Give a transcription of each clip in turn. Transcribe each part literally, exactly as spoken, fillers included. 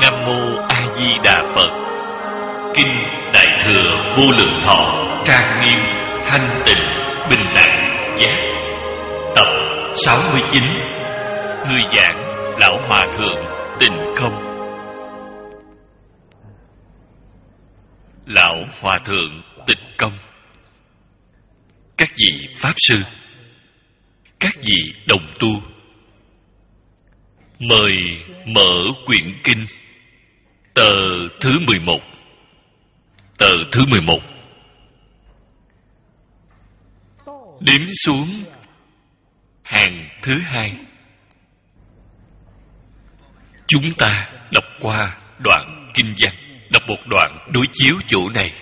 Nam Mô A Di Đà Phật. Kinh Đại Thừa Vô Lượng Thọ, trang nghiêm thanh tịnh bình đẳng giác. Tập sáu mươi chín. Người giảng Lão Hòa Thượng Tịnh Không. Lão Hòa Thượng Tịnh Công: các vị Pháp Sư, các vị đồng tu, mời mở quyển kinh tờ thứ mười một. Tờ thứ mười một đếm xuống hàng thứ hai. Chúng ta đọc qua đoạn kinh văn, đọc một đoạn đối chiếu chỗ này.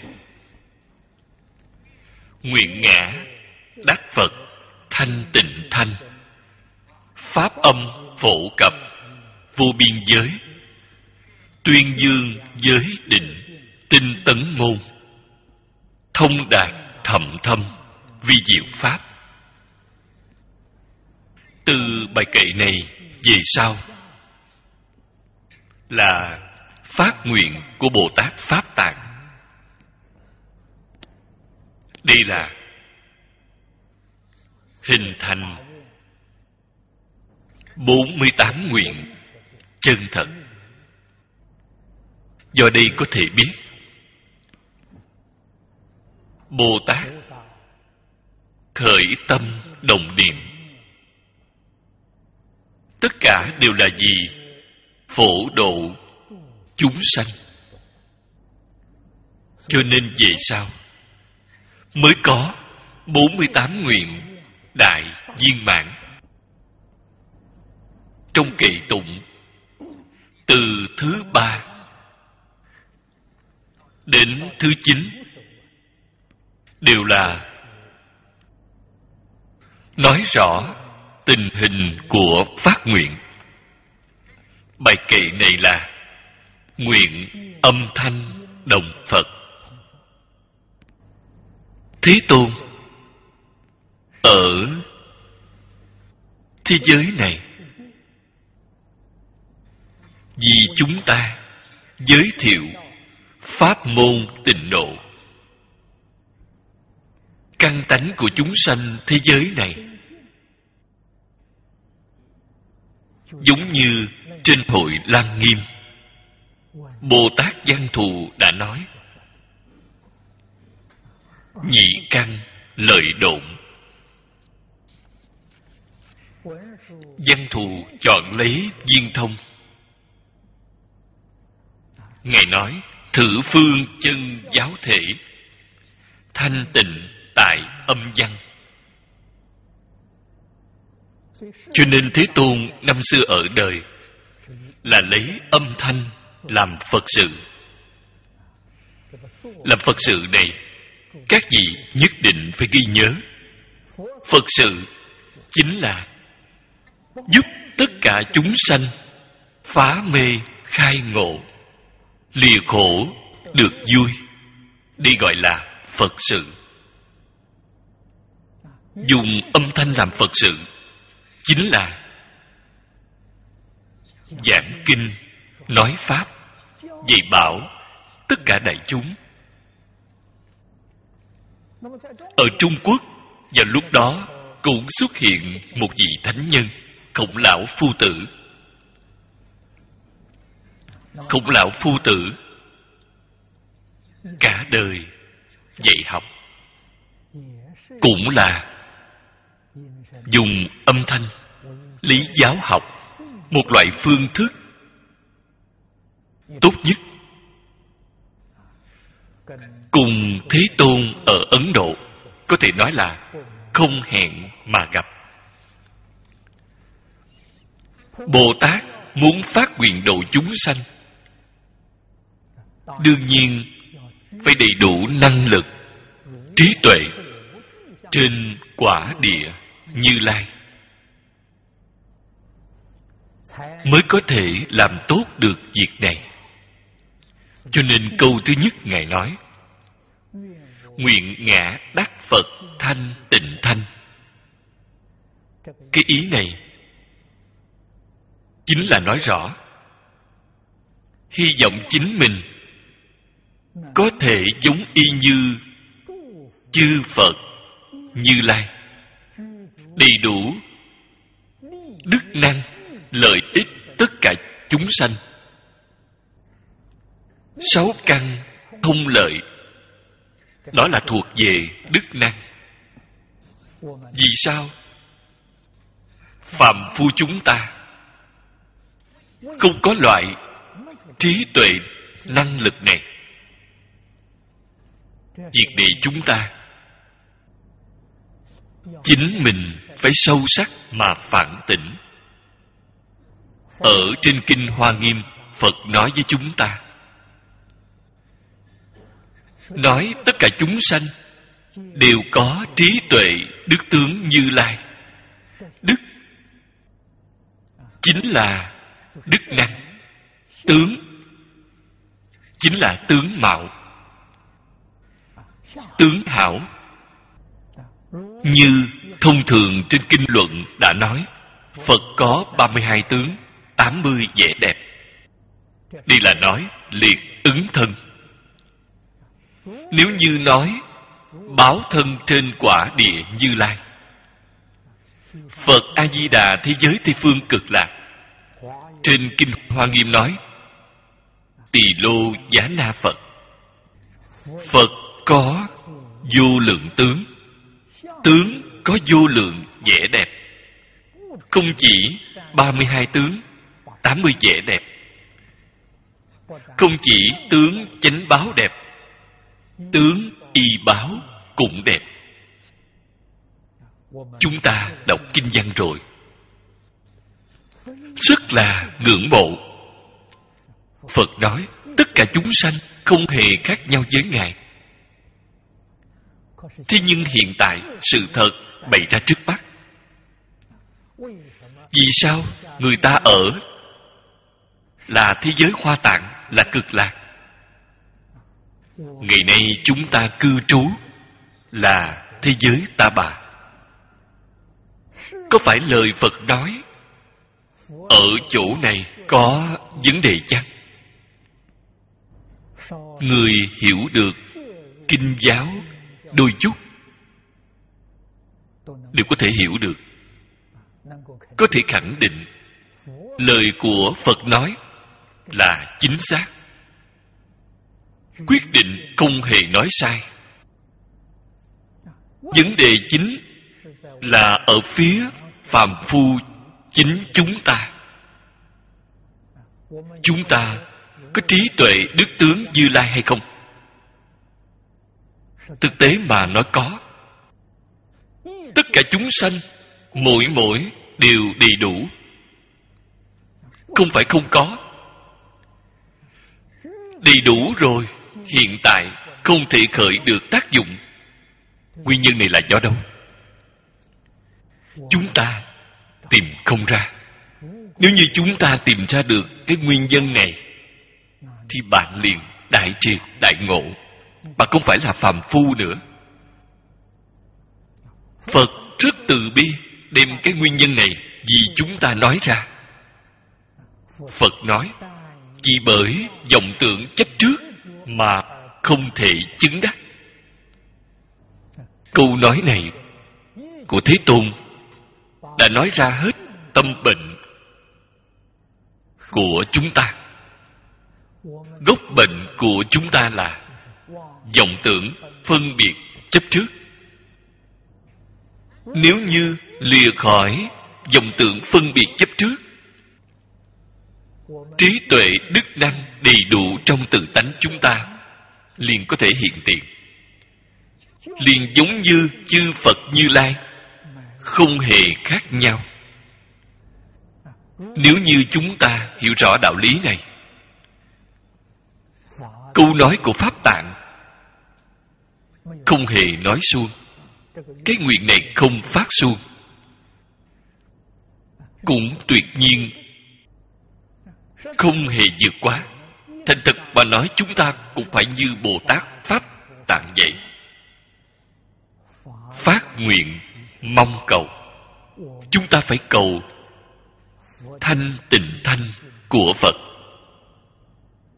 Nguyện ngã đắc Phật thanh tịnh thanh, pháp âm phổ cập vô biên giới, tuyên dương giới định tinh tấn môn, thông đạt thậm thâm vi diệu pháp. Từ bài kệ này về sau là phát nguyện của Bồ Tát Pháp Tạng. Đây là hình thành bốn mươi tám nguyện chân thật. Do đây có thể biết Bồ Tát khởi tâm đồng niệm, tất cả đều là gì? Phổ độ chúng sanh. Cho nên về sau mới có bốn mươi tám nguyện đại viên mãn. Trong kệ tụng, từ thứ ba đến thứ chín đều là nói rõ tình hình của phát nguyện. Bài kệ này là nguyện âm thanh đồng Phật. Thế Tôn ở thế giới này vì chúng ta giới thiệu pháp môn tịnh độ. Căn tánh của chúng sanh thế giới này giống như trên hội Lăng Nghiêm, Bồ Tát Văn Thù đã nói: nhị căn lợi độn. Văn Thù chọn lấy viên thông. Ngài nói: thử phương chân giáo thể, thanh tịnh tại âm văn. Cho nên Thế Tôn năm xưa ở đời là lấy âm thanh làm Phật sự. Làm Phật sự này, các vị nhất định phải ghi nhớ. Phật sự chính là giúp tất cả chúng sanh phá mê khai ngộ, lìa khổ được vui. Đây gọi là Phật sự. Dùng âm thanh làm Phật sự chính là giảng kinh, nói pháp, dạy bảo tất cả đại chúng. Ở Trung Quốc vào lúc đó cũng xuất hiện một vị thánh nhân, Khổng Lão Phu Tử. Khổng Lão Phu Tử cả đời dạy học cũng là dùng âm thanh lý giáo học, một loại phương thức tốt nhất. Cùng Thế Tôn ở Ấn Độ có thể nói là không hẹn mà gặp. Bồ Tát muốn phát nguyện độ chúng sanh, đương nhiên phải đầy đủ năng lực, trí tuệ trên quả địa Như Lai, mới có thể làm tốt được việc này. Cho nên câu thứ nhất Ngài nói: nguyện ngã đắc Phật thanh tịnh thanh. Cái ý này chính là nói rõ hy vọng chính mình có thể giống y như chư Phật Như Lai, đầy đủ đức năng lợi ích tất cả chúng sanh, sáu căn thông lợi. Đó là thuộc về đức năng. Vì sao phàm phu chúng ta không có loại trí tuệ năng lực này? Việc này chúng ta chính mình phải sâu sắc mà phản tỉnh. Ở trên Kinh Hoa Nghiêm, Phật nói với chúng ta, nói tất cả chúng sanh đều có trí tuệ đức tướng Như Lai. Đức chính là đức năng, tướng chính là tướng mạo, tướng hảo. Như thông thường trên kinh luận đã nói, Phật có ba mươi hai tướng, tám mươi vẻ đẹp. Đây là nói liệt ứng thân. Nếu như nói báo thân trên quả địa Như Lai, Phật A-di-đà thế giới Tây Phương Cực Lạc, trên Kinh Hoa Nghiêm nói Tỳ Lô Giá Na Phật. Phật có vô lượng tướng, tướng có vô lượng vẻ đẹp. Không chỉ ba mươi hai tướng, tám mươi vẻ đẹp. Không chỉ tướng chánh báo đẹp, tướng y báo cũng đẹp. Chúng ta đọc kinh văn rồi, rất là ngưỡng mộ. Phật nói tất cả chúng sanh không hề khác nhau với Ngài. Thế nhưng hiện tại sự thật bày ra trước mắt. Vì sao người ta ở là thế giới Hoa Tạng, là Cực Lạc? Ngày nay chúng ta cư trú là thế giới Ta Bà. Có phải lời Phật nói ở chỗ này có vấn đề chăng? Người hiểu được kinh giáo đôi chút đều có thể hiểu được, có thể khẳng định lời của Phật nói là chính xác, quyết định không hề nói sai. Vấn đề chính là ở phía phàm phu chính chúng ta. Chúng ta có trí tuệ đức tướng Như Lai hay không? Thực tế mà nói có. Tất cả chúng sanh mỗi mỗi đều đầy đủ, không phải không có. Đầy đủ rồi, hiện tại không thể khởi được tác dụng. Nguyên nhân này là do đâu? Chúng ta tìm không ra. Nếu như chúng ta tìm ra được cái nguyên nhân này, thì bạn liền đại triệt đại ngộ. Bạn không phải là phàm phu nữa. Phật rất từ bi đem cái nguyên nhân này vì chúng ta nói ra. Phật nói chỉ bởi vọng tưởng chấp trước mà không thể chứng đắc. Câu nói này của Thế Tôn đã nói ra hết tâm bệnh của chúng ta. Gốc bệnh của chúng ta là vọng tưởng phân biệt chấp trước. Nếu như lìa khỏi vọng tưởng phân biệt chấp trước, trí tuệ đức năng đầy đủ trong tự tánh chúng ta liền có thể hiện tiền, liền giống như chư Phật Như Lai, không hề khác nhau. Nếu như chúng ta hiểu rõ đạo lý này, câu nói của Pháp Tạng không hề nói suông, cái nguyện này không phát suông, cũng tuyệt nhiên không hề vượt quá. Thành thực mà nói, chúng ta cũng phải như Bồ Tát Pháp Tạng vậy, phát nguyện mong cầu. Chúng ta phải cầu thanh tịnh thanh của Phật.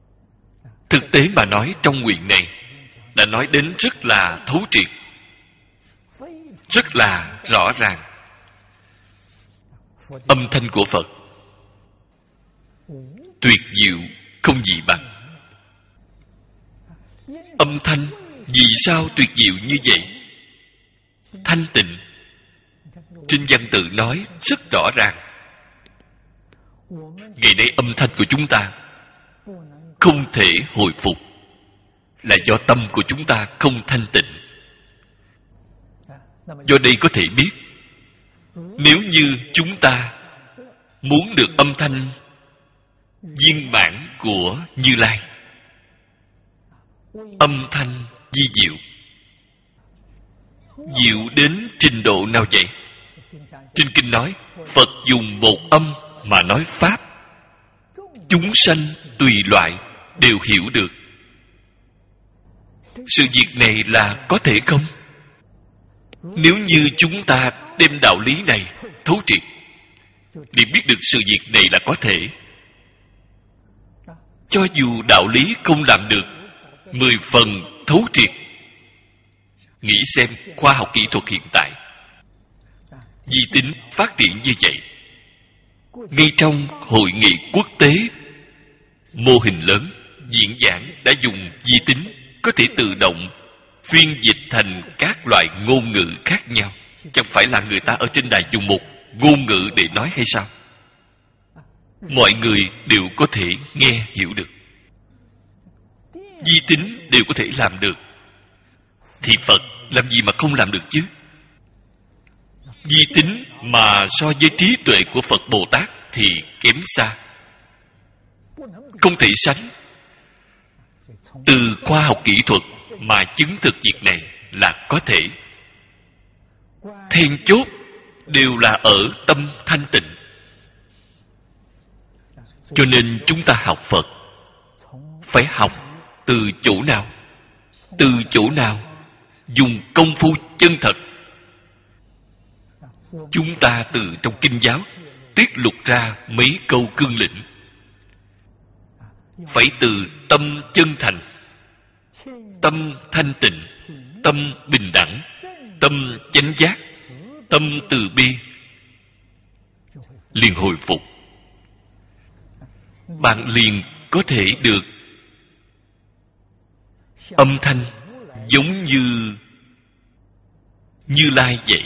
Thực tế mà nói, trong nguyện này đã nói đến rất là thấu triệt, rất là rõ ràng. Âm thanh của Phật tuyệt diệu không gì bằng. Âm thanh vì sao tuyệt diệu như vậy? Thanh tịnh. Trên văn tự nói rất rõ ràng. Ngày nay âm thanh của chúng ta không thể hồi phục là do tâm của chúng ta không thanh tịnh. Do đây có thể biết, nếu như chúng ta muốn được âm thanh viên mãn của Như Lai, âm thanh vi diệu, diệu đến trình độ nào vậy? Trên kinh nói, Phật dùng một âm mà nói Pháp, chúng sanh tùy loại đều hiểu được. Sự việc này là có thể không? Nếu như chúng ta đem đạo lý này thấu triệt, để biết được sự việc này là có thể. Cho dù đạo lý không làm được mười phần thấu triệt, nghĩ xem khoa học kỹ thuật hiện tại vi tính phát triển như vậy, ngay trong hội nghị quốc tế mô hình lớn diễn giảng đã dùng vi tính có thể tự động phiên dịch thành các loại ngôn ngữ khác nhau. Chẳng phải là người ta ở trên đài dùng một ngôn ngữ để nói hay sao? Mọi người đều có thể nghe hiểu được. Vi tính đều có thể làm được, thì Phật làm gì mà không làm được chứ? Vi tính mà so với trí tuệ của Phật Bồ Tát thì kém xa, không thể sánh. Từ khoa học kỹ thuật mà chứng thực việc này là có thể. Then chốt đều là ở tâm thanh tịnh. Cho nên chúng ta học Phật phải học từ chỗ nào? Từ chỗ nào? Dùng công phu chân thật. Chúng ta từ trong kinh giáo tiết lục ra mấy câu cương lĩnh. Phải từ tâm chân thành, tâm thanh tịnh, tâm bình đẳng, tâm chánh giác, tâm từ bi, liền hồi phục. Bạn liền có thể được âm thanh giống như Như Lai vậy.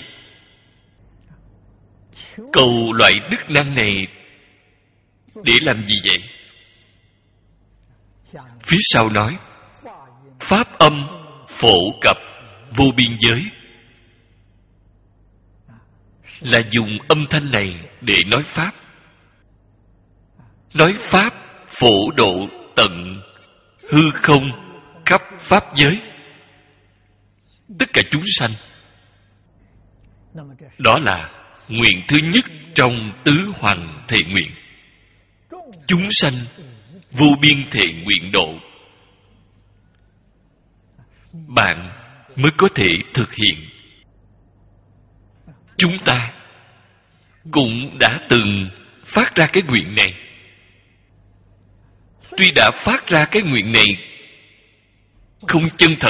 Cầu loại đức năng này để làm gì vậy? Phía sau nói pháp âm phổ cập vô biên giới, là dùng âm thanh này để nói pháp. Nói pháp phổ độ tận hư không khắp pháp giới, tất cả chúng sanh. Đó là nguyện thứ nhất trong tứ hoằng thệ nguyện. Chúng sanh vô biên thệ nguyện độ, bạn mới có thể thực hiện. Chúng ta cũng đã từng phát ra cái nguyện này. Tuy đã phát ra cái nguyện này không chân thật.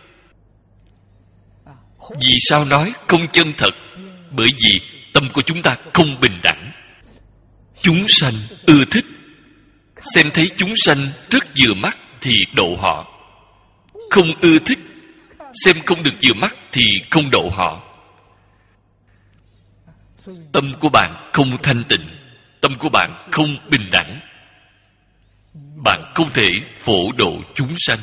Vì sao nói không chân thật? Bởi vì tâm của chúng ta không bình đẳng. Chúng sanh ưa thích, xem thấy chúng sanh rất vừa mắt thì độ họ. Không ưa thích, xem không được vừa mắt thì không độ họ. Tâm của bạn không thanh tịnh, tâm của bạn không bình đẳng, bạn không thể phổ độ chúng sanh.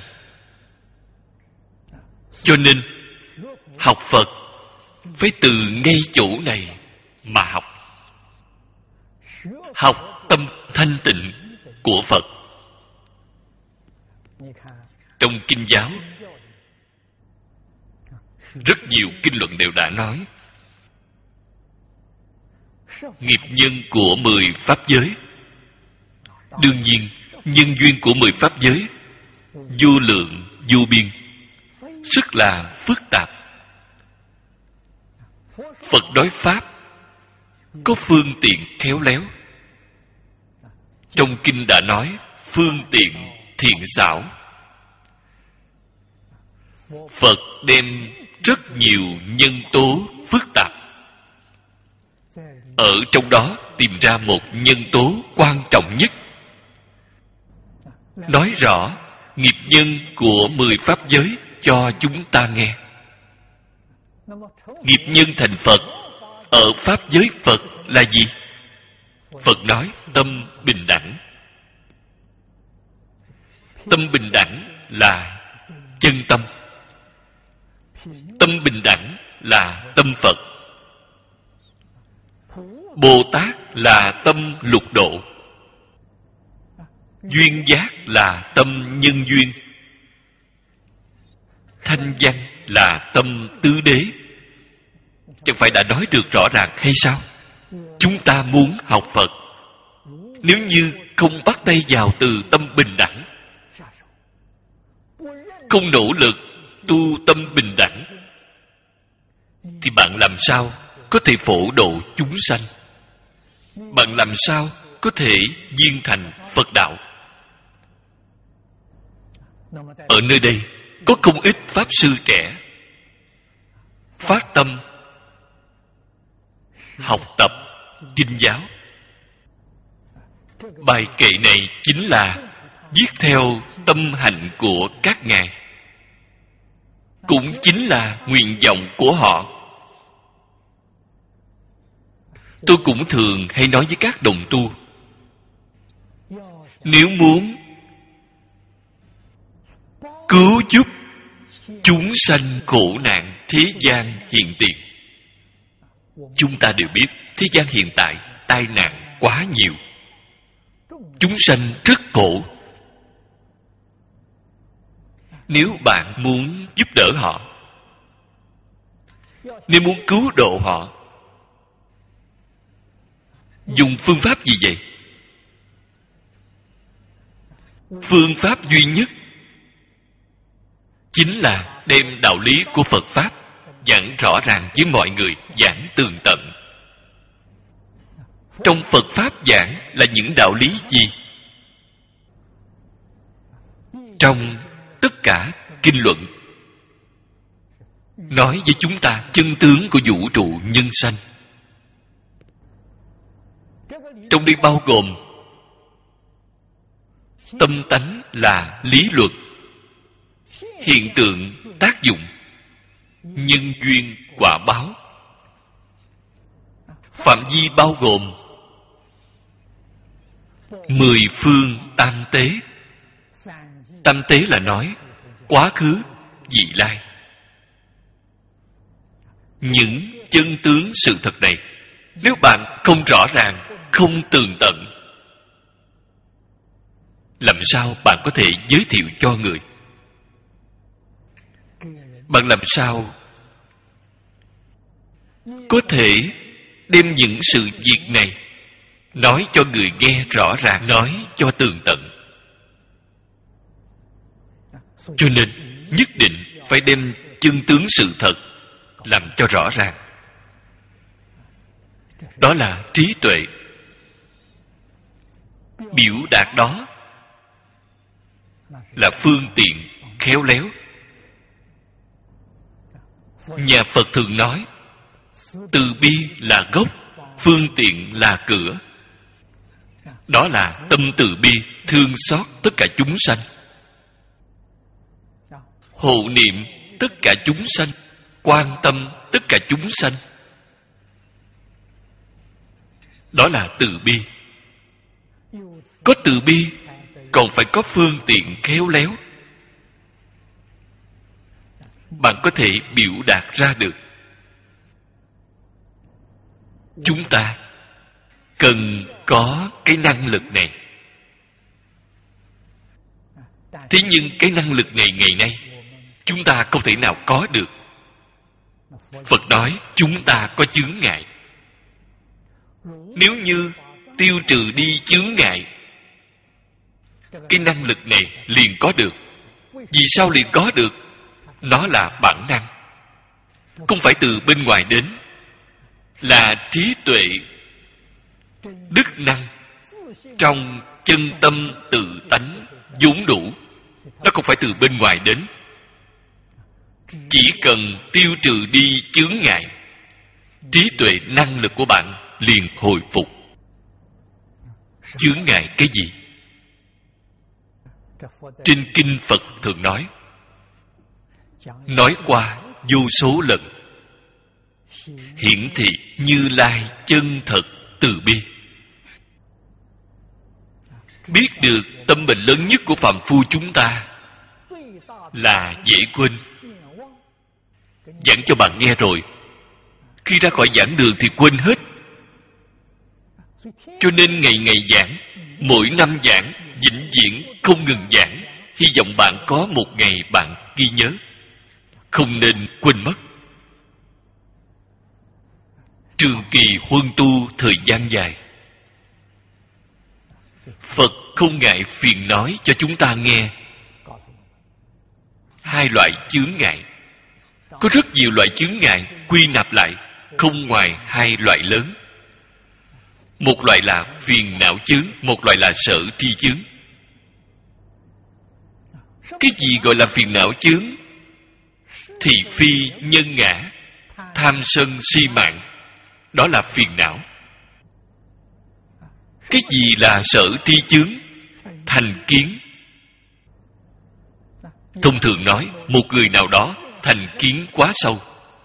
Cho nên học Phật phải từ ngay chỗ này mà học. Học tâm thanh tịnh của Phật. Trong kinh giáo rất nhiều kinh luận đều đã nói nghiệp nhân của mười pháp giới. Đương nhiên nhân duyên của mười pháp giới vô lượng vô biên, rất là phức tạp. Phật nói pháp có phương tiện khéo léo. Trong kinh đã nói phương tiện thiện xảo, Phật đem rất nhiều nhân tố phức tạp, ở trong đó tìm ra một nhân tố quan trọng nhất, nói rõ nghiệp nhân của mười pháp giới cho chúng ta nghe. Nghiệp nhân thành Phật ở pháp giới Phật là gì? Phật nói tâm bình đẳng. Tâm bình đẳng là chân tâm. Tâm bình đẳng là tâm Phật. Bồ Tát là tâm lục độ. Duyên giác là tâm nhân duyên. Thanh văn là tâm tứ đế. Chẳng phải đã nói được rõ ràng hay sao? Chúng ta muốn học Phật, nếu như không bắt tay vào từ tâm bình đẳng, không nỗ lực tu tâm bình đẳng, thì bạn làm sao có thể phổ độ chúng sanh? Bạn làm sao có thể viên thành Phật đạo? Ở nơi đây có không ít pháp sư trẻ phát tâm học tập kinh giáo. Bài kệ này chính là viết theo tâm hạnh của các ngài, cũng chính là nguyện vọng của họ. Tôi cũng thường hay nói với các đồng tu, nếu muốn cứu giúp chúng sanh khổ nạn thế gian hiện tiền, chúng ta đều biết thế gian hiện tại tai nạn quá nhiều, chúng sanh rất khổ. Nếu bạn muốn giúp đỡ họ, nếu muốn cứu độ họ, dùng phương pháp gì vậy? Phương pháp duy nhất chính là đem đạo lý của Phật Pháp giảng rõ ràng với mọi người, giảng tường tận. Trong Phật Pháp giảng là những đạo lý gì? Trong tất cả kinh luận nói với chúng ta chân tướng của vũ trụ nhân sanh. Trong đây bao gồm tâm tánh là lý luật, hiện tượng tác dụng, nhân duyên quả báo. Phạm vi bao gồm mười phương tam tế. Tam tế là nói quá khứ, vị lai. Những chân tướng sự thật này, nếu bạn không rõ ràng, không tường tận, làm sao bạn có thể giới thiệu cho người? Bạn làm sao có thể đem những sự việc này nói cho người nghe rõ ràng, nói cho tường tận? Cho nên nhất định phải đem chân tướng sự thật làm cho rõ ràng. Đó là trí tuệ. Biểu đạt đó là phương tiện khéo léo. Nhà Phật thường nói từ bi là gốc, phương tiện là cửa. Đó là tâm từ bi, thương xót tất cả chúng sanh, hộ niệm tất cả chúng sanh, quan tâm tất cả chúng sanh. Đó là từ bi. Có từ bi, còn phải có phương tiện khéo léo. Bạn có thể biểu đạt ra được. Chúng ta cần có cái năng lực này. Thế nhưng cái năng lực này ngày nay chúng ta không thể nào có được. Phật nói chúng ta có chướng ngại. Nếu như tiêu trừ đi chướng ngại, cái năng lực này liền có được. Vì sao liền có được? Nó là bản năng, không phải từ bên ngoài đến, là trí tuệ, đức năng trong chân tâm tự tánh vốn đủ. Nó không phải từ bên ngoài đến. Chỉ cần tiêu trừ đi chướng ngại, trí tuệ năng lực của bạn liền hồi phục. Chướng ngại cái gì? Trên kinh Phật thường nói, nói qua vô số lần, hiển thị Như Lai chân thật từ bi. Biết được tâm bệnh lớn nhất của phàm phu chúng ta là dễ quên. Giảng cho bạn nghe rồi, khi ra khỏi giảng đường thì quên hết. Cho nên ngày ngày giảng, mỗi năm giảng, vĩnh viễn không ngừng giảng. Hy vọng bạn có một ngày bạn ghi nhớ, không nên quên mất. Trường kỳ huân tu thời gian dài, Phật không ngại phiền nói cho chúng ta nghe hai loại chướng ngại. Có rất nhiều loại chướng ngại, quy nạp lại không ngoài hai loại lớn. Một loại là phiền não chướng, một loại là sở tri chướng. Cái gì gọi là phiền não chướng? Thị phi, nhân ngã, tham sân si mạng, đó là phiền não. Cái gì là sở tri chướng? Thành kiến. Thông thường nói, một người nào đó thành kiến quá sâu.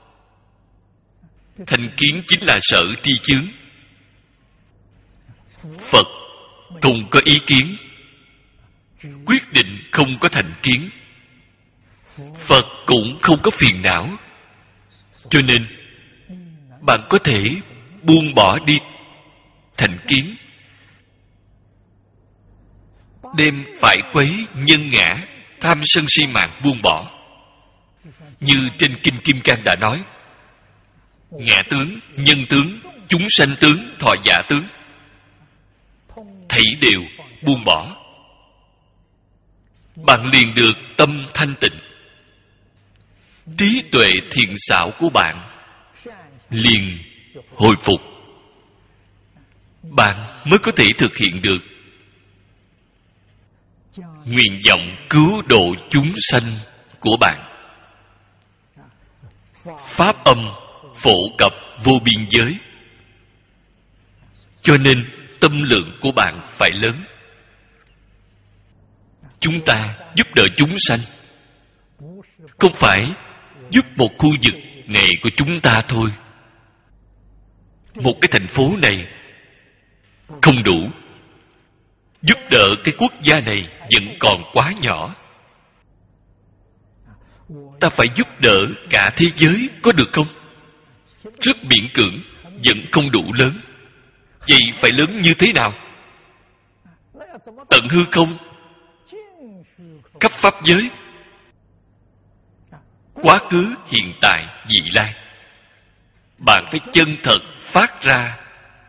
Thành kiến chính là sở tri chướng. Phật không có ý kiến, quyết định không có thành kiến. Phật cũng không có phiền não. Cho nên bạn có thể buông bỏ đi thành kiến, đem phải quấy nhân ngã, tham sân si mạng buông bỏ. Như trên Kinh Kim Cang đã nói, ngã tướng, nhân tướng, chúng sanh tướng, thọ giả tướng, thảy đều buông bỏ. Bạn liền được tâm thanh tịnh. Trí tuệ thiện xảo của bạn liền hồi phục. Bạn mới có thể thực hiện được nguyện vọng cứu độ chúng sanh của bạn. Pháp âm phổ cập vô biên giới. Cho nên tâm lượng của bạn phải lớn. Chúng ta giúp đỡ chúng sanh, không phải giúp một khu vực này của chúng ta thôi. Một cái thành phố này không đủ. Giúp đỡ cái quốc gia này vẫn còn quá nhỏ. Ta phải giúp đỡ cả thế giới, có được không? Rất miễn cưỡng, vẫn không đủ lớn. Vậy phải lớn như thế nào? Tận hư không, khắp pháp giới, quá khứ, hiện tại, vị lai. Bạn phải chân thật phát ra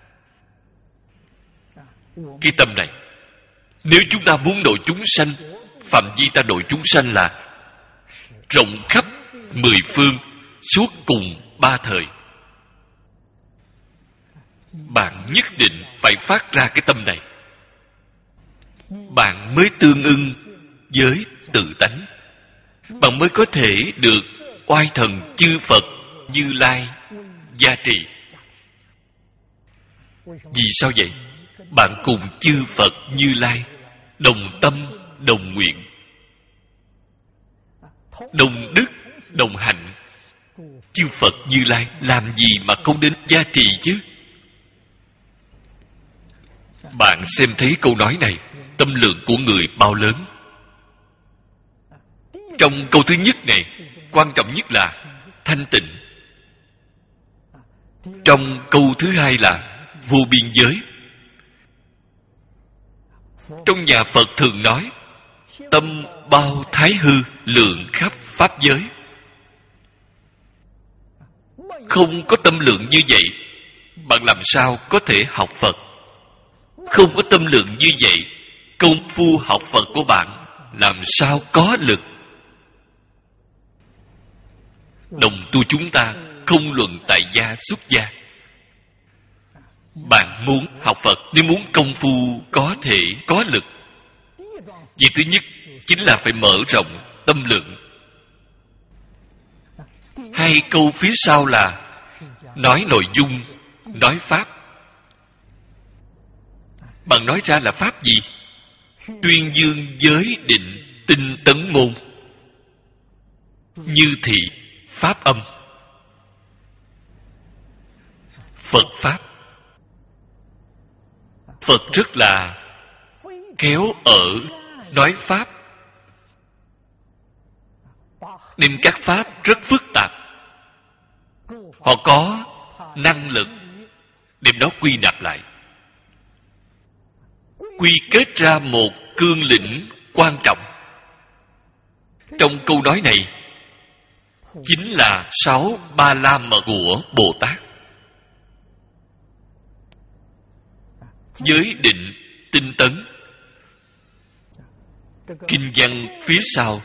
cái tâm này. Nếu chúng ta muốn độ chúng sanh, phạm vi ta độ chúng sanh là rộng khắp mười phương, suốt cùng ba thời. Bạn nhất định phải phát ra cái tâm này, bạn mới tương ưng với tự tánh. Bạn mới có thể được oai thần chư Phật Như Lai gia trì. Vì sao vậy? Bạn cùng chư Phật Như Lai đồng tâm, đồng nguyện, đồng đức, đồng hạnh. Chư Phật Như Lai làm gì mà không đến gia trì chứ? Bạn xem thấy câu nói này, tâm lượng của người bao lớn. Trong câu thứ nhất này, quan trọng nhất là thanh tịnh. Trong câu thứ hai là vô biên giới. Trong nhà Phật thường nói, tâm bao thái hư, lượng khắp pháp giới. Không có tâm lượng như vậy, bạn làm sao có thể học Phật? Không có tâm lượng như vậy, công phu học Phật của bạn làm sao có lực? Đồng tu chúng ta không luận tại gia xuất gia. Bạn muốn học Phật, nếu muốn công phu có thể có lực, việc thứ nhất chính là phải mở rộng tâm lượng. hai câu phía sau là nói nội dung, nói pháp. Bạn nói ra là pháp gì? Tuyên dương giới định tinh tấn môn, như thị pháp âm. Phật pháp. Phật rất là khéo ở nói pháp, nên các pháp rất phức tạp. Họ có năng lực đem nó quy nạp lại, quy kết ra một cương lĩnh quan trọng. Trong câu nói này chính là sáu ba la mật của Bồ Tát. Giới định tinh tấn. Kinh văn phía sau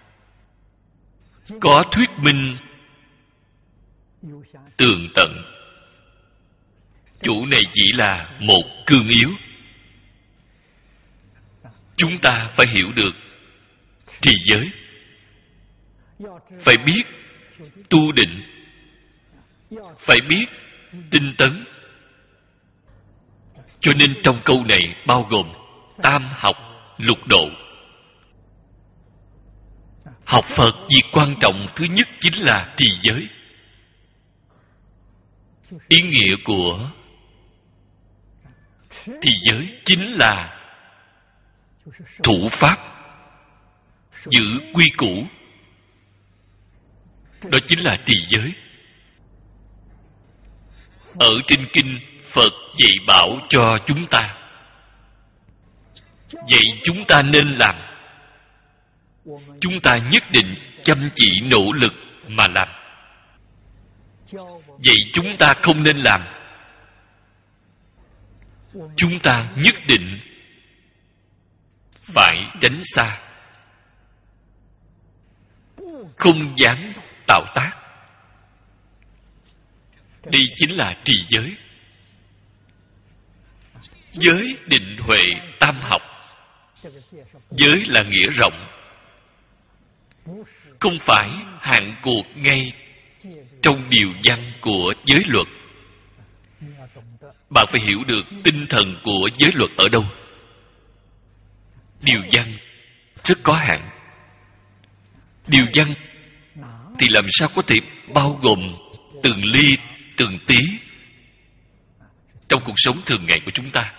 có thuyết minh tường tận. Chủ này chỉ là một cương yếu. Chúng ta phải hiểu được trì giới, phải biết tu định, phải biết tinh tấn. Cho nên trong câu này bao gồm tam học lục độ. Học Phật, việc quan trọng thứ nhất chính là trì giới. Ý nghĩa của trì giới chính là thủ pháp, giữ quy củ. Đó chính là trì giới. Ở trên kinh, Phật dạy bảo cho chúng ta, vậy chúng ta nên làm. Chúng ta nhất định chăm chỉ nỗ lực mà làm. Vậy chúng ta không nên làm. Chúng ta nhất định phải tránh xa, không dám tạo tác. Đây chính là trì giới. Giới định huệ tam học. Giới là nghĩa rộng, không phải hạn cuộc ngay trong điều văn của giới luật. Bạn phải hiểu được tinh thần của giới luật ở đâu. Điều văn rất có hạn. Điều văn thì làm sao có thể bao gồm từng ly từng tí trong cuộc sống thường ngày của chúng ta.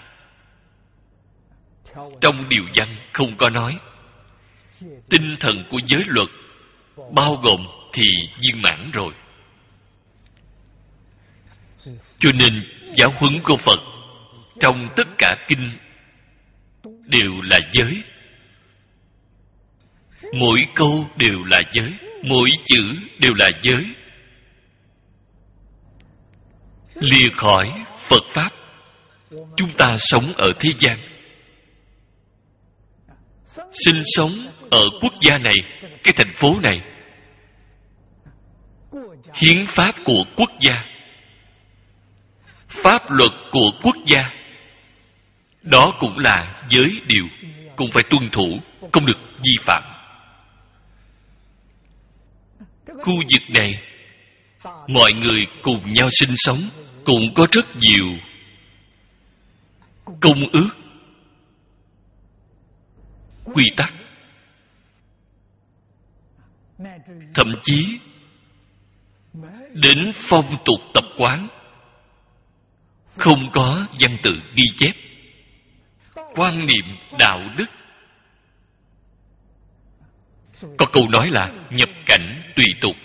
Trong điều văn không có nói. Tinh thần của giới luật bao gồm thì viên mãn rồi. Cho nên giáo huấn của Phật trong tất cả kinh đều là giới. Mỗi câu đều là giới, mỗi chữ đều là giới. Lìa khỏi Phật pháp, chúng ta sống ở thế gian, sinh sống ở quốc gia này, cái thành phố này, hiến pháp của quốc gia, pháp luật của quốc gia, đó cũng là giới điều, cũng phải tuân thủ, không được vi phạm. Khu vực này, mọi người cùng nhau sinh sống, cũng có rất nhiều công ước, quy tắc. Thậm chí đến phong tục tập quán không có văn tự ghi chép. Quan niệm đạo đức, có câu nói là nhập cảnh tùy tục.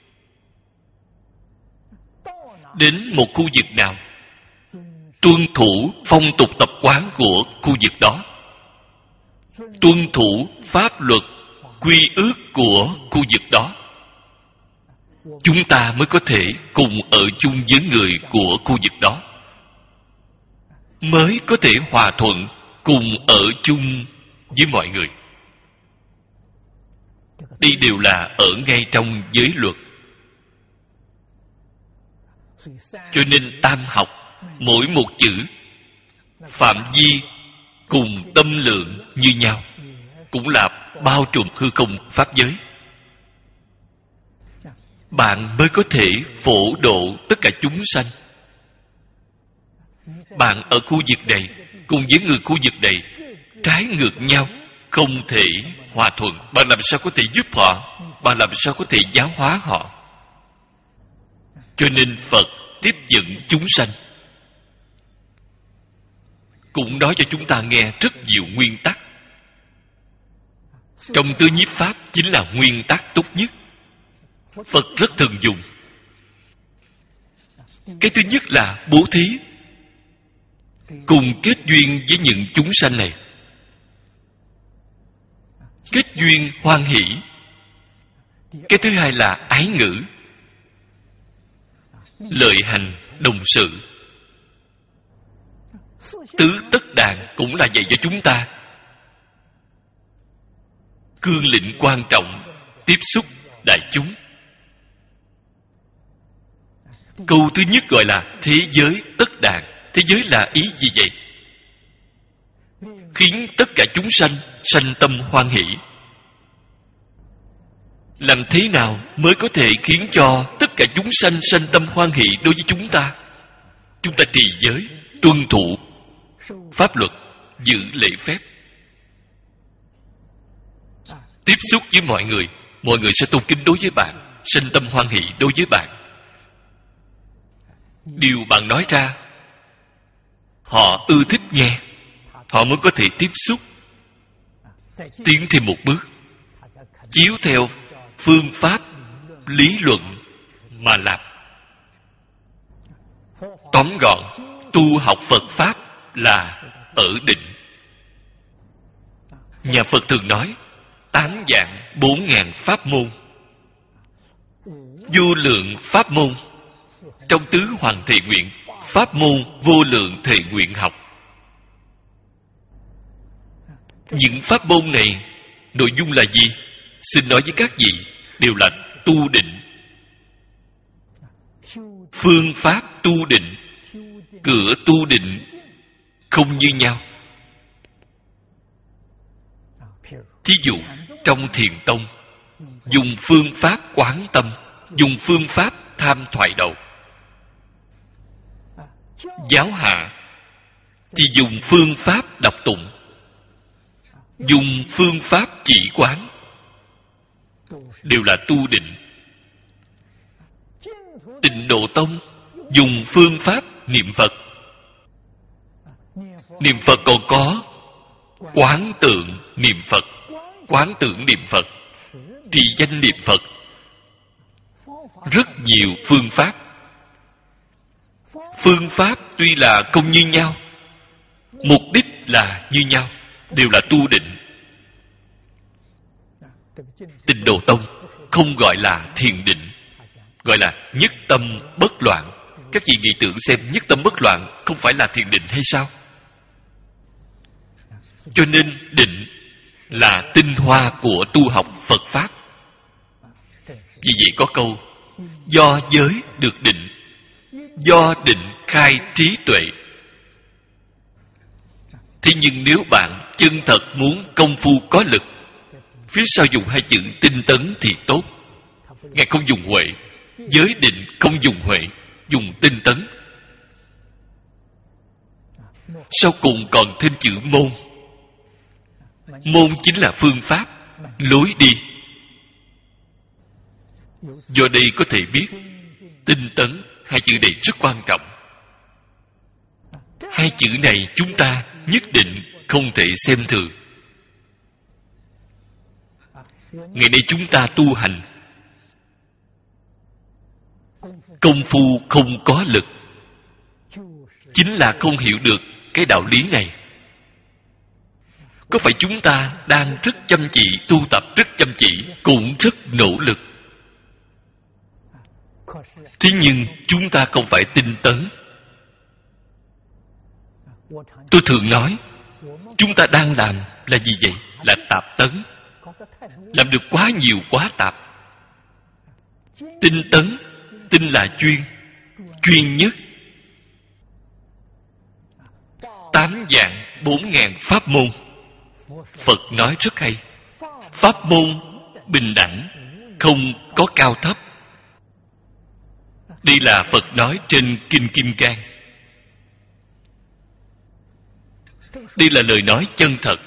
Đến một khu vực nào, tuân thủ phong tục tập quán của khu vực đó, tuân thủ pháp luật quy ước của khu vực đó, chúng ta mới có thể cùng ở chung với người của khu vực đó, mới có thể hòa thuận cùng ở chung với mọi người. Đây đều là ở ngay trong giới luật. Cho nên tam học, mỗi một chữ phạm vi cùng tâm lượng như nhau, cũng là bao trùm hư không pháp giới. bạn mới có thể phổ độ tất cả chúng sanh. Bạn ở khu vực này cùng với người khu vực này trái ngược nhau, không thể hòa thuận. Bạn làm sao có thể giúp họ? Bạn làm sao có thể giáo hóa họ? Cho nên Phật tiếp dẫn chúng sanh cũng nói cho chúng ta nghe rất nhiều nguyên tắc. Trong tứ nhiếp pháp chính là nguyên tắc tốt nhất. Phật rất thường dùng. Cái thứ nhất là bố thí, cùng kết duyên với những chúng sanh này. Kết duyên hoan hỷ. Cái thứ hai là ái ngữ, lợi hành đồng sự. Tứ tất đàn cũng là dạy cho chúng ta cương lĩnh quan trọng, tiếp xúc đại chúng. Câu thứ nhất gọi là thế giới tất đàn. Thế giới là ý gì vậy? Khiến tất cả chúng sanh sanh tâm hoan hỷ. Làm thế nào mới có thể khiến cho tất cả chúng sanh sanh tâm hoan hỷ đối với chúng ta? Chúng ta trì giới, tuân thủ pháp luật, giữ lễ phép, tiếp xúc với mọi người, mọi người sẽ tôn kính đối với bạn, sanh tâm hoan hỷ đối với bạn. Điều bạn nói ra họ ưa thích nghe, họ mới có thể tiếp xúc, tiến thêm một bước, chiếu theo phương pháp lý luận mà làm. Tóm gọn, tu học Phật pháp là ở định. Nhà Phật thường nói tám vạn bốn ngàn pháp môn, vô lượng pháp môn. Trong tứ hoàng thệ nguyện, pháp môn vô lượng thệ nguyện học. Những pháp môn này nội dung là gì? Xin nói với các vị, đều là tu định. Phương pháp tu định, cửa tu định không như nhau. Thí dụ trong Thiền tông dùng phương pháp quán tâm, dùng phương pháp tham thoại đầu. Giáo hạ thì dùng phương pháp đọc tụng, dùng phương pháp chỉ quán, đều là tu định. Tịnh Độ tông dùng phương pháp niệm Phật. Niệm Phật còn có quán tượng niệm Phật, quán tưởng niệm Phật, trì danh niệm Phật. Rất nhiều phương pháp. Phương pháp tuy là không như nhau, mục đích là như nhau, đều là tu định. Tịnh Độ tông không gọi là thiền định, gọi là nhất tâm bất loạn. Các vị nghĩ tưởng xem, nhất tâm bất loạn không phải là thiền định hay sao? Cho nên định là tinh hoa của tu học Phật pháp. Vì vậy có câu do giới được định, do định khai trí tuệ. Thế nhưng nếu bạn chân thật muốn công phu có lực, phía sau dùng hai chữ tinh tấn thì tốt. Ngài không dùng huệ. Giới định không dùng huệ, dùng tinh tấn. Sau cùng còn thêm chữ môn. Môn chính là phương pháp, lối đi. Do đây có thể biết tinh tấn, hai chữ này rất quan trọng. Hai chữ này chúng ta nhất định không thể xem thường. Ngày nay chúng ta tu hành, công phu không có lực, chính là không hiểu được cái đạo lý này. Có phải chúng ta đang rất chăm chỉ tu tập, rất chăm chỉ, cũng rất nỗ lực. Thế nhưng chúng ta không phải tinh tấn. Tôi thường nói, chúng ta đang làm là gì vậy? Là tạp tấn. Làm được quá nhiều, quá tạp. Tinh tấn, tinh là chuyên, chuyên nhất. Tám vạn bốn ngàn pháp môn. Phật nói rất hay. Pháp môn bình đẳng, không có cao thấp. Đây là Phật nói trên Kinh Kim Cang. Đây là lời nói chân thật.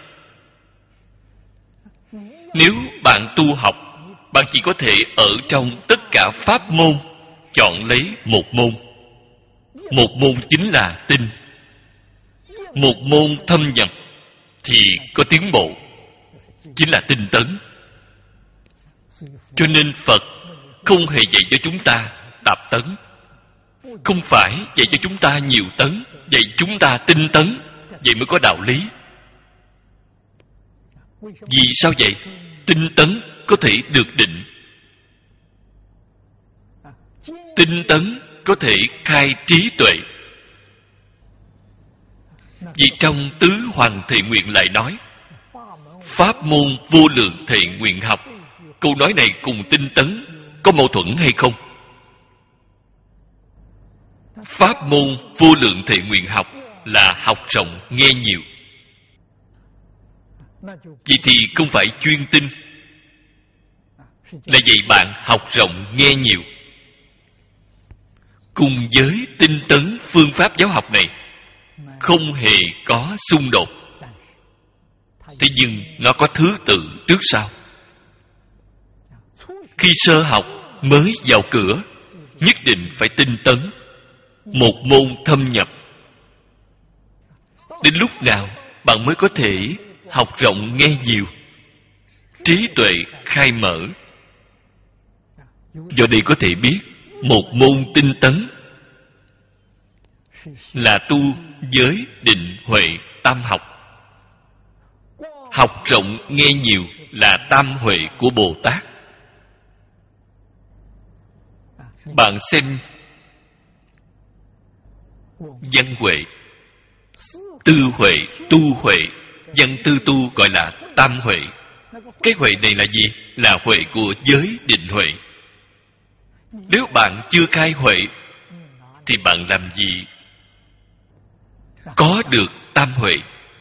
Nếu bạn tu học, bạn chỉ có thể ở trong tất cả pháp môn chọn lấy một môn. Một môn chính là tinh. Một môn thâm nhập thì có tiến bộ, chính là tinh tấn. Cho nên Phật không hề dạy cho chúng ta tạp tấn, không phải dạy cho chúng ta nhiều tấn, dạy chúng ta tinh tấn. Vậy mới có đạo lý. Vì sao vậy? Tinh tấn có thể được định, tinh tấn có thể khai trí tuệ. Vì trong Tứ Hoàng Thệ Nguyện lại nói, pháp môn vô lượng thệ nguyện học. Câu nói này cùng tinh tấn có mâu thuẫn hay không? Pháp môn vô lượng thệ nguyện học là học rộng nghe nhiều. Vậy thì không phải chuyên tinh, là vậy bạn học rộng nghe nhiều. Cùng với tinh tấn phương pháp giáo học này không hề có xung đột. Thế nhưng nó có thứ tự trước sau. Khi sơ học mới vào cửa, nhất định phải tinh tấn, một môn thâm nhập. Đến lúc nào bạn mới có thể học rộng nghe nhiều, trí tuệ khai mở. Do đây có thể biết, một môn tinh tấn là tu giới định huệ tam học. Học rộng nghe nhiều là tam huệ của Bồ Tát. Bạn xem văn huệ, tư huệ, tu huệ. Văn tư tu gọi là tam huệ. Cái huệ này là gì? Là huệ của giới định huệ. Nếu bạn chưa khai huệ thì bạn làm gì có được tam huệ?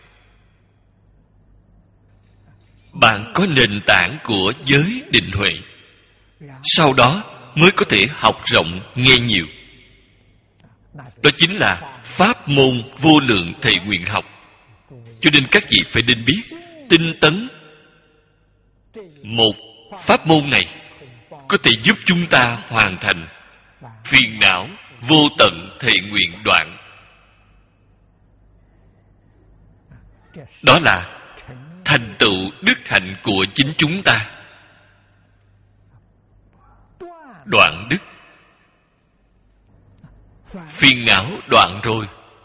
Bạn có nền tảng của giới định huệ, sau đó mới có thể học rộng nghe nhiều. Đó chính là pháp môn vô lượng thệ nguyện học. Cho nên các vị phải nên biết, tinh tấn một pháp môn này có thể giúp chúng ta hoàn thành phiền não vô tận thệ nguyện đoạn. Đó là thành tựu đức hạnh của chính chúng ta. Đoạn đức, phiền não đoạn rồi,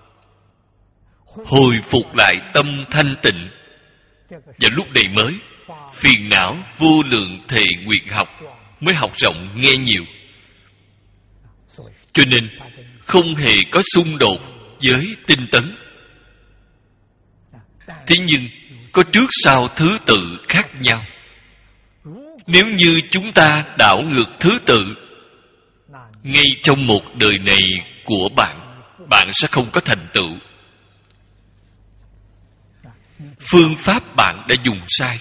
hồi phục lại tâm thanh tịnh. Và lúc này mới phiền não vô lượng thệ nguyện học, mới học rộng nghe nhiều. Cho nên không hề có xung đột với tinh tấn. Thế nhưng có trước sau thứ tự khác nhau. Nếu như chúng ta đảo ngược thứ tự, ngay trong một đời này của bạn, bạn sẽ không có thành tựu. Phương pháp bạn đã dùng sai.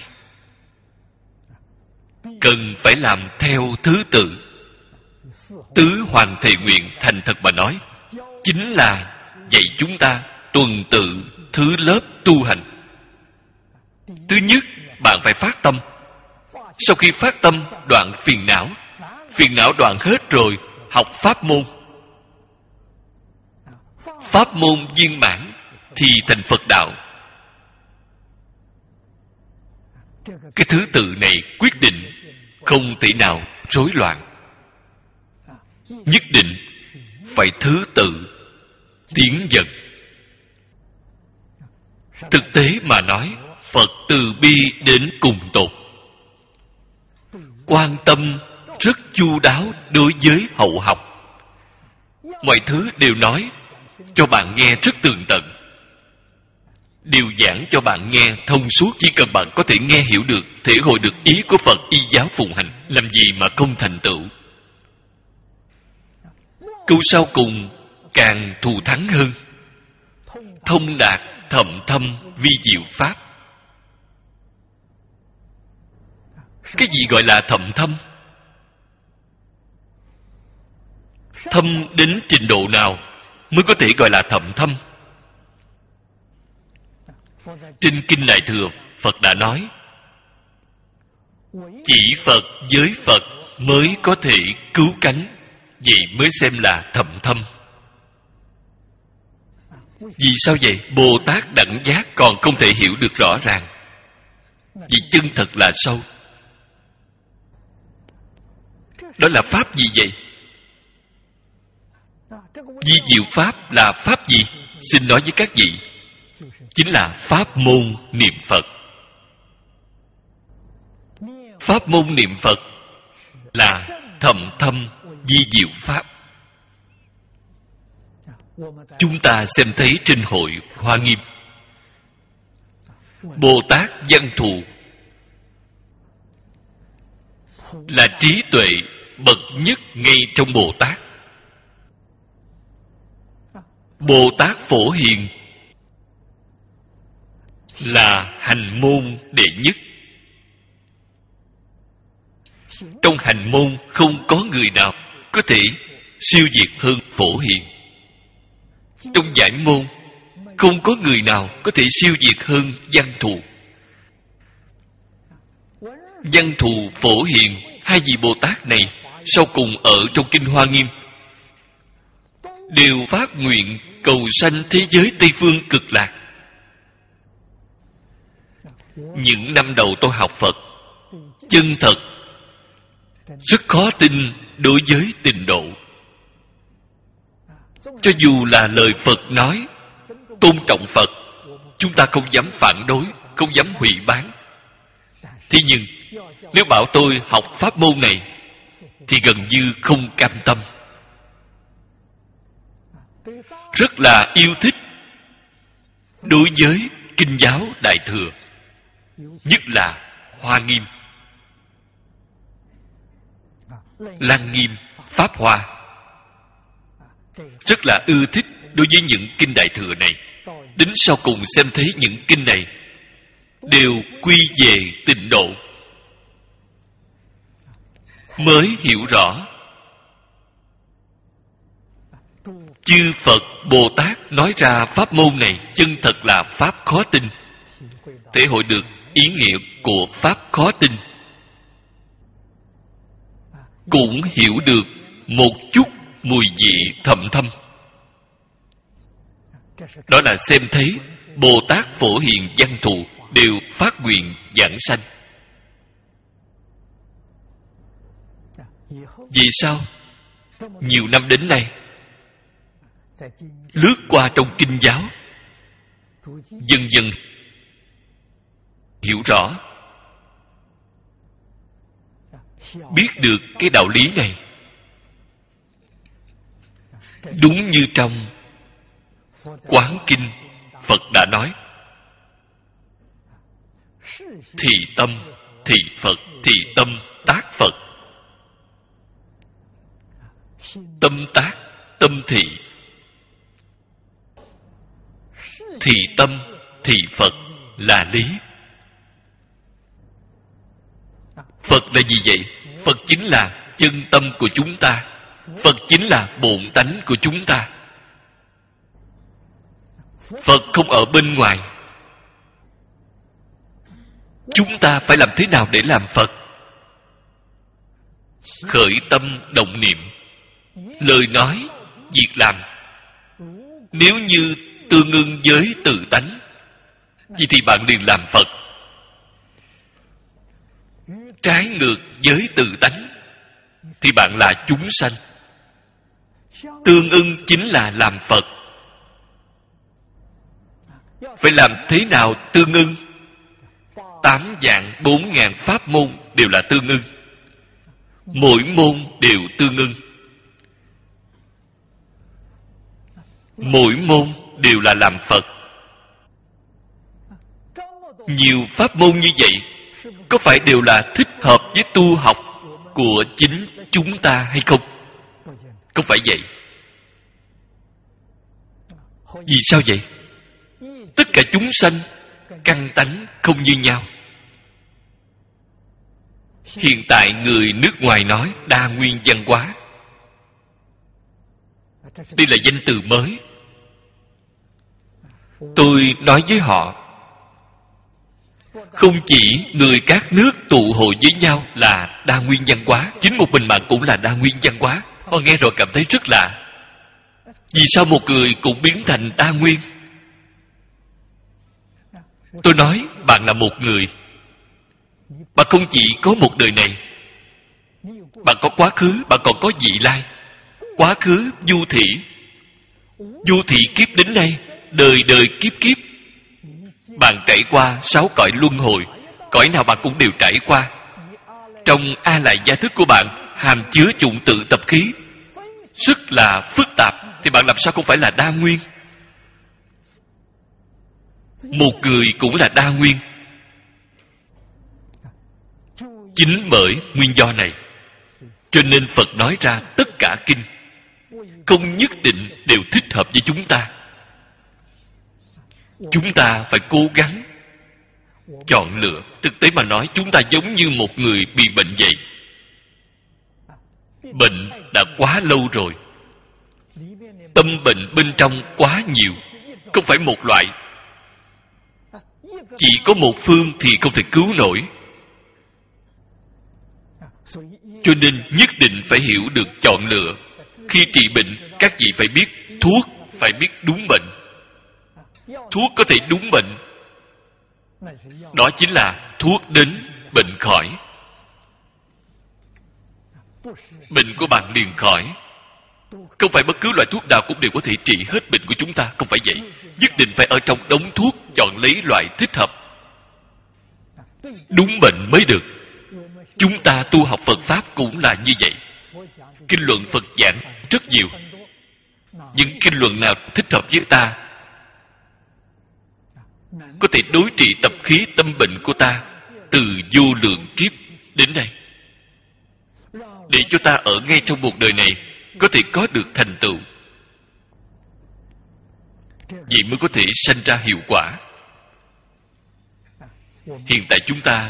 Cần phải làm theo thứ tự. Tứ Hoàng Thệ Nguyện thành thật mà nói, chính là dạy chúng ta tuần tự thứ lớp tu hành. Thứ nhất, bạn phải phát tâm. Sau khi phát tâm, đoạn phiền não. Phiền não đoạn hết rồi, học pháp môn. Pháp môn viên mãn thì thành Phật đạo. Cái thứ tự này quyết định không thể nào rối loạn. Nhất định phải thứ tự tiến dần. Thực tế mà nói, Phật từ bi đến cùng tột, quan tâm rất chu đáo đối với hậu học. Mọi thứ đều nói cho bạn nghe rất tường tận, đều giảng cho bạn nghe thông suốt. Chỉ cần bạn có thể nghe hiểu được, thể hội được ý của Phật y giáo phụng hành, làm gì mà không thành tựu. Câu sau cùng càng thù thắng hơn: thông đạt thậm thâm vi diệu pháp. Cái gì gọi là thậm thâm? Thâm đến trình độ nào mới có thể gọi là thậm thâm? Trên Kinh Đại Thừa, Phật đã nói, chỉ Phật với Phật mới có thể cứu cánh, vậy mới xem là thậm thâm. Vì sao vậy? Bồ Tát đẳng giác còn không thể hiểu được rõ ràng. Vì chân thật là sâu. Đó là pháp gì vậy? Vi diệu pháp là pháp gì? Xin nói với các vị, chính là pháp môn niệm Phật. Pháp môn niệm Phật là thậm thâm vi diệu pháp. Chúng ta xem thấy trên hội Hoa Nghiêm, Bồ Tát Văn Thù là trí tuệ bậc nhất ngay trong Bồ Tát. Bồ Tát Phổ Hiền là hành môn đệ nhất. Trong hành môn không có người nào có thể siêu việt hơn Phổ Hiền. Trong giải môn không có người nào có thể siêu việt hơn Văn Thù. Văn Thù, Phổ Hiền, hai vị Bồ Tát này sau cùng ở trong Kinh Hoa Nghiêm đều phát nguyện cầu sanh thế giới Tây Phương Cực Lạc. Những năm đầu tôi học Phật, chân thật rất khó tin đối với tịnh độ. Cho dù là lời Phật nói tôn trọng Phật, chúng ta không dám phản đối, không dám hủy bán. Thế nhưng nếu bảo tôi học pháp môn này thì gần như không cam tâm. Rất là yêu thích đối với kinh giáo Đại Thừa, nhất là Hoa Nghiêm, Lăng Nghiêm, Pháp Hoa. Rất là ưa thích đối với những kinh Đại Thừa này. Đến sau cùng xem thấy những kinh này đều quy về tịnh độ, mới hiểu rõ chư Phật Bồ Tát nói ra pháp môn này chân thật là pháp khó tin, thể hội được ý nghĩa của pháp khó tin, cũng hiểu được một chút mùi vị thậm thâm. Đó là xem thấy Bồ Tát Phổ Hiền, Văn Thù đều phát nguyện giảng sanh. Vì sao? Nhiều năm đến nay, lướt qua trong kinh giáo, dần dần hiểu rõ, biết được cái đạo lý này. Đúng như trong Quán Kinh, Phật đã nói, thì tâm, thì Phật, thì tâm tác Phật. Tâm tác, tâm thị. Thì tâm, thì Phật là lý. Phật là gì vậy? Phật chính là chân tâm của chúng ta. Phật chính là bổn tánh của chúng ta. Phật không ở bên ngoài. Chúng ta phải làm thế nào để làm Phật? Khởi tâm động niệm, lời nói, việc làm, nếu như tương ưng với tự tánh, vậy thì bạn liền làm Phật. Trái ngược với tự tánh thì bạn là chúng sanh. Tương ưng chính là làm Phật. Phải làm thế nào tương ưng? Tám vạn bốn ngàn pháp môn đều là tương ưng. Mỗi môn đều tương ưng. Mỗi môn đều là làm Phật. Nhiều pháp môn như vậy có phải đều là thích hợp với tu học của chính chúng ta hay không? Không phải vậy. Vì sao vậy? Tất cả chúng sanh căn tánh không như nhau. Hiện tại người nước ngoài nói đa nguyên văn hóa. Đây là danh từ mới. Tôi nói với họ, không chỉ người các nước tụ hội với nhau là đa nguyên văn hóa, chính một mình bạn cũng là đa nguyên văn hóa. Họ nghe rồi cảm thấy rất lạ. Vì sao một người cũng biến thành đa nguyên? Tôi nói, bạn là một người. Bạn không chỉ có một đời này. Bạn có quá khứ, bạn còn có vị lai. Quá khứ du thị, du thị kiếp đến nay, đời đời kiếp kiếp. Bạn trải qua sáu cõi luân hồi, cõi nào bạn cũng đều trải qua. Trong A Lại gia thức của bạn hàm chứa chủng tự tập khí rất là phức tạp, thì bạn làm sao không phải là đa nguyên? Một người cũng là đa nguyên. Chính bởi nguyên do này, cho nên Phật nói ra tất cả kinh không nhất định đều thích hợp với chúng ta. Chúng ta phải cố gắng chọn lựa. Thực tế mà nói, chúng ta giống như một người bị bệnh vậy. Bệnh đã quá lâu rồi, tâm bệnh bên trong quá nhiều, không phải một loại. Chỉ có một phương thì không thể cứu nổi. Cho nên nhất định phải hiểu được chọn lựa. Khi trị bệnh, các vị phải biết thuốc, phải biết đúng bệnh. Thuốc có thể đúng bệnh, đó chính là thuốc đến bệnh khỏi. Bệnh của bạn liền khỏi. Không phải bất cứ loại thuốc nào cũng đều có thể trị hết bệnh của chúng ta. Không phải vậy. Nhất định phải ở trong đống thuốc chọn lấy loại thích hợp, đúng bệnh mới được. Chúng ta tu học Phật Pháp cũng là như vậy. Kinh luận Phật giảng rất nhiều. Những kinh luận nào thích hợp với ta, có thể đối trị tập khí tâm bệnh của ta từ vô lượng kiếp đến nay, để cho ta ở ngay trong một đời này có thể có được thành tựu. Vậy mới có thể sanh ra hiệu quả. Hiện tại chúng ta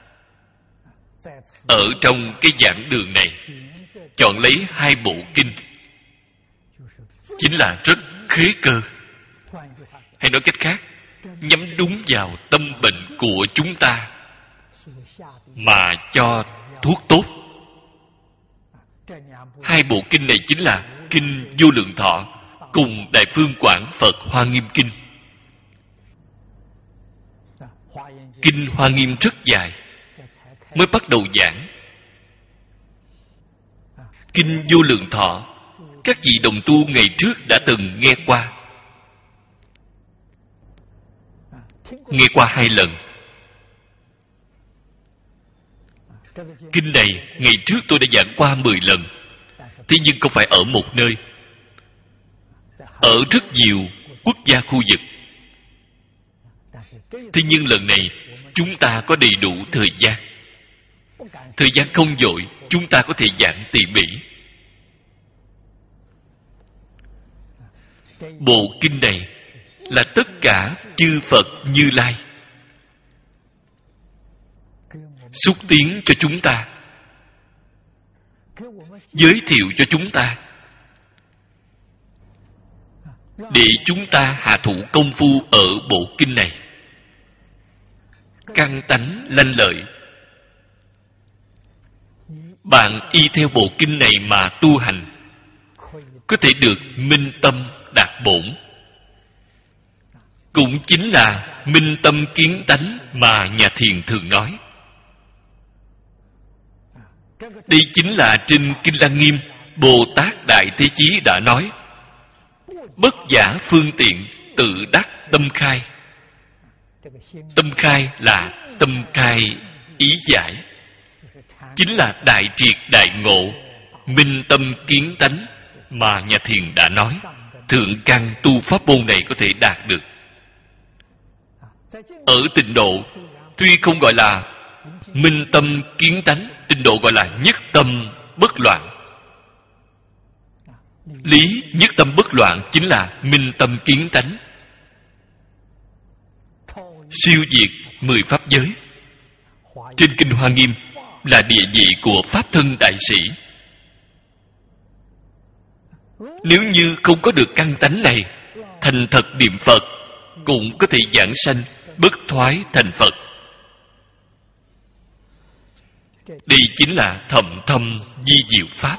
ở trong cái giảng đường này chọn lấy hai bộ kinh, chính là rất khế cơ. Hay nói cách khác, nhắm đúng vào tâm bệnh của chúng ta mà cho thuốc tốt. Hai bộ kinh này chính là Kinh Vô Lượng Thọ cùng Đại Phương Quảng Phật Hoa Nghiêm Kinh. Kinh Hoa Nghiêm rất dài, mới bắt đầu giảng. Kinh Vô Lượng Thọ, các vị đồng tu ngày trước đã từng nghe qua. Nghe qua hai lần. Kinh này ngày trước tôi đã giảng qua mười lần. Thế nhưng không phải ở một nơi, ở rất nhiều quốc gia khu vực. Thế nhưng lần này chúng ta có đầy đủ thời gian. Thời gian không dội, chúng ta có thể giảng tỉ mỉ. Bộ kinh này là tất cả chư Phật Như Lai xúc tiến cho chúng ta, giới thiệu cho chúng ta, để chúng ta hạ thủ công phu ở bộ kinh này. Căn tánh lanh lợi, bạn y theo bộ kinh này mà tu hành, có thể được minh tâm đạt bổn. Cũng chính là minh tâm kiến tánh mà nhà thiền thường nói. Đây chính là trên Kinh Lăng Nghiêm, Bồ Tát Đại Thế Chí đã nói: bất giả phương tiện, tự đắc tâm khai. Tâm khai là tâm khai ý giải, chính là đại triệt đại ngộ, minh tâm kiến tánh mà nhà thiền đã nói. Thượng căn tu pháp môn này có thể đạt được. Ở tịnh độ, tuy không gọi là minh tâm kiến tánh, tịnh độ gọi là nhất tâm bất loạn. Lý nhất tâm bất loạn chính là minh tâm kiến tánh, siêu diệt mười pháp giới. Trên Kinh Hoa Nghiêm là địa vị của Pháp Thân Đại Sĩ. Nếu như không có được căn tánh này, thành thật niệm Phật cũng có thể giảng sanh bất thoái thành Phật. Đây chính là thậm thâm vi diệu pháp.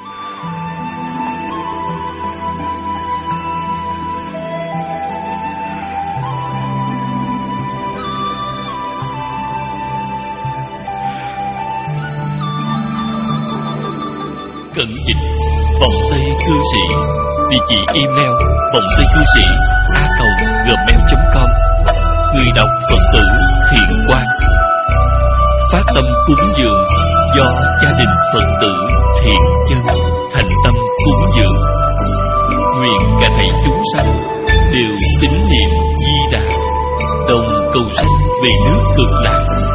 Cẩn dịch vọng tây cư sĩ, địa chỉ email vọng tây cư sĩ a còng gmail chấm com. Người đọc Phật tử Thiện Quang. Phát tâm cúng dường do gia đình Phật tử Thiện Chân thành tâm cúng dường. Nguyện cả thảy chúng sanh đều tín niệm Di Đà, đồng cầu sanh về nước Cực Lạc.